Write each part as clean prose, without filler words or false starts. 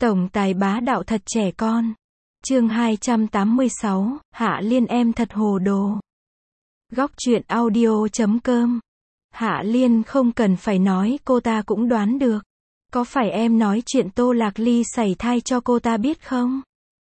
Tổng tài bá đạo thật trẻ con. Chương 286, Hạ Liên em thật hồ đồ. Góc truyện audio.com. Hạ Liên không cần phải nói, cô ta cũng đoán được. Có phải em nói chuyện Tô Lạc Ly sảy thai cho cô ta biết không?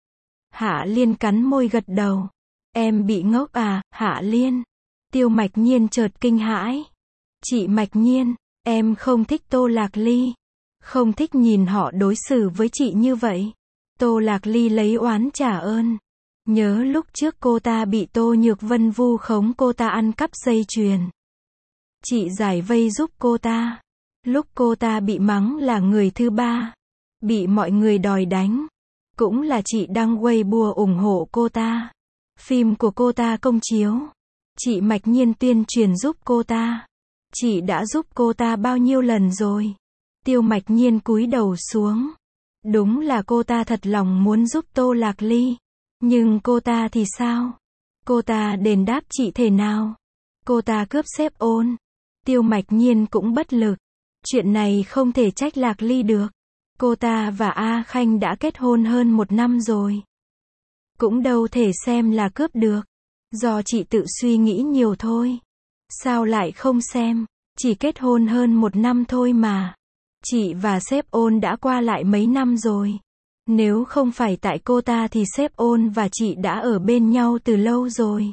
Hạ Liên cắn môi gật đầu. Em bị ngốc à, Hạ Liên? Tiêu Mạch Nhiên chợt kinh hãi. Chị Mạch Nhiên, em không thích Tô Lạc Ly. Không thích nhìn họ đối xử với chị như vậy. Tô Lạc Ly lấy oán trả ơn. Nhớ lúc trước cô ta bị Tô Nhược Vân vu khống cô ta ăn cắp dây chuyền. Chị giải vây giúp cô ta. Lúc cô ta bị mắng là người thứ ba, bị mọi người đòi đánh, cũng là chị đăng Weibo ủng hộ cô ta. Phim của cô ta công chiếu, chị Mạch Nhiên tuyên truyền giúp cô ta. Chị đã giúp cô ta bao nhiêu lần rồi? Tiêu Mạch Nhiên cúi đầu xuống. Đúng là cô ta thật lòng muốn giúp Tô Lạc Ly. Nhưng cô ta thì sao? Cô ta đền đáp chị thế nào? Cô ta cướp xếp ôn. Tiêu Mạch Nhiên cũng bất lực. Chuyện này không thể trách Lạc Ly được. Cô ta và A Khanh đã kết hôn hơn 1 năm rồi. Cũng đâu thể xem là cướp được. Do chị tự suy nghĩ nhiều thôi. Sao lại không xem? Chỉ kết hôn hơn 1 năm thôi mà. Chị và sếp ôn đã qua lại mấy năm rồi. Nếu không phải tại cô ta thì sếp ôn và chị đã ở bên nhau từ lâu rồi.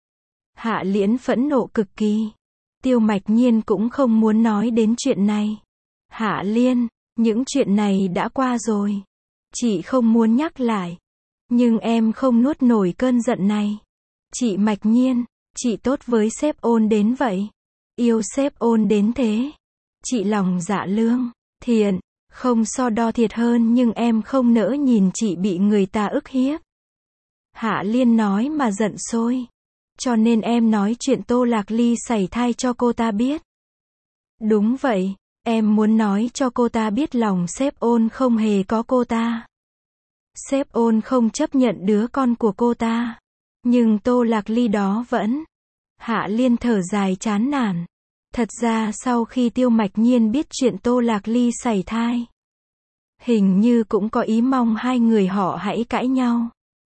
Hạ Liễn phẫn nộ cực kỳ. Tiêu Mạch Nhiên cũng không muốn nói đến chuyện này. Hạ Liên, những chuyện này đã qua rồi. Chị không muốn nhắc lại. Nhưng em không nuốt nổi cơn giận này. Chị Mạch Nhiên, chị tốt với sếp ôn đến vậy. Yêu sếp ôn đến thế. Chị lòng dạ lương, thiện, không so đo thiệt hơn, nhưng em không nỡ nhìn chị bị người ta ức hiếp. Hạ Liên nói mà giận sôi. Cho nên em nói chuyện Tô Lạc Ly sảy thai cho cô ta biết. Đúng vậy, em muốn nói cho cô ta biết lòng sếp ôn không hề có cô ta. Sếp ôn không chấp nhận đứa con của cô ta. Nhưng Tô Lạc Ly đó vẫn. Hạ Liên thở dài chán nản. Thật ra sau khi Tiêu Mạch Nhiên biết chuyện Tô Lạc Ly sảy thai, hình như cũng có ý mong hai người họ hãy cãi nhau.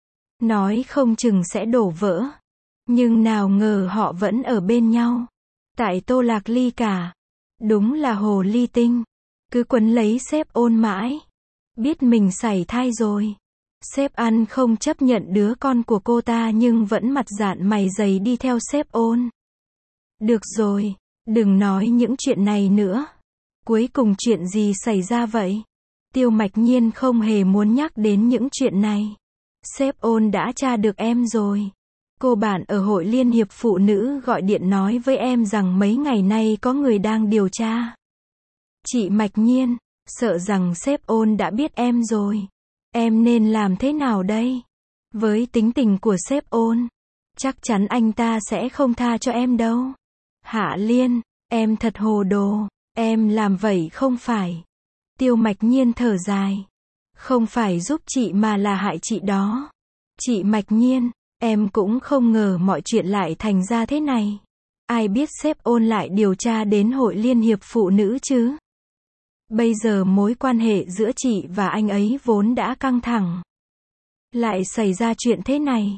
Nói không chừng sẽ đổ vỡ. Nhưng nào ngờ họ vẫn ở bên nhau. Tại Tô Lạc Ly cả. Đúng là hồ ly tinh. Cứ quấn lấy sếp ôn mãi. Biết mình sảy thai rồi. Sếp ăn không chấp nhận đứa con của cô ta nhưng vẫn mặt dạn mày dày đi theo sếp ôn. Được rồi, đừng nói những chuyện này nữa. Cuối cùng chuyện gì xảy ra vậy? Tiêu Mạch Nhiên không hề muốn nhắc đến những chuyện này. Sếp ôn đã tra được em rồi. Cô bạn ở Hội Liên hiệp Phụ nữ gọi điện nói với em rằng mấy ngày nay có người đang điều tra. Chị Mạch Nhiên, sợ rằng sếp ôn đã biết em rồi. Em nên làm thế nào đây? Với tính tình của sếp ôn, chắc chắn anh ta sẽ không tha cho em đâu. Hạ Liên, em thật hồ đồ. Em làm vậy không phải. Tiêu Mạch Nhiên thở dài. Không phải giúp chị mà là hại chị đó. Chị Mạch Nhiên, em cũng không ngờ mọi chuyện lại thành ra thế này. Ai biết sếp ôn lại điều tra đến Hội Liên hiệp Phụ nữ chứ? Bây giờ mối quan hệ giữa chị và anh ấy vốn đã căng thẳng. Lại xảy ra chuyện thế này.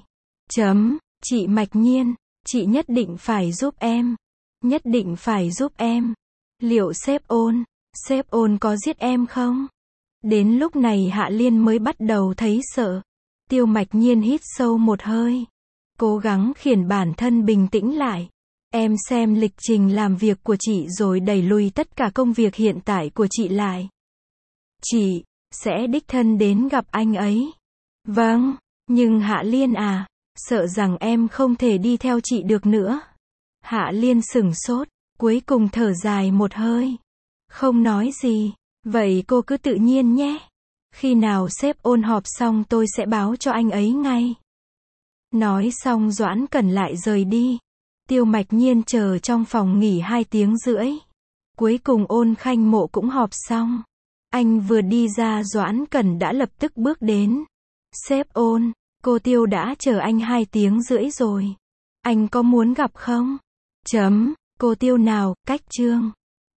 Chị Mạch Nhiên, chị nhất định phải giúp em. Nhất định phải giúp em. Liệu sếp ôn có giết em không? Đến lúc này Hạ Liên mới bắt đầu thấy sợ. Tiêu Mạch Nhiên hít sâu một hơi. Cố gắng khiển bản thân bình tĩnh lại. Em xem lịch trình làm việc của chị rồi đẩy lùi tất cả công việc hiện tại của chị lại. Chị sẽ đích thân đến gặp anh ấy. Vâng, nhưng Hạ Liên à, sợ rằng em không thể đi theo chị được nữa. Hạ Liên sửng sốt, cuối cùng thở dài một hơi. Không nói gì, vậy cô cứ tự nhiên nhé. Khi nào sếp ôn họp xong tôi sẽ báo cho anh ấy ngay. Nói xong Doãn Cẩn lại rời đi. Tiêu Mạch Nhiên chờ trong phòng nghỉ 2 tiếng rưỡi. Cuối cùng Ôn Khanh Mộ cũng họp xong. Anh vừa đi ra Doãn Cẩn đã lập tức bước đến. Sếp ôn, cô Tiêu đã chờ anh 2 tiếng rưỡi rồi. Anh có muốn gặp không? Cô Tiêu nào, cách chương.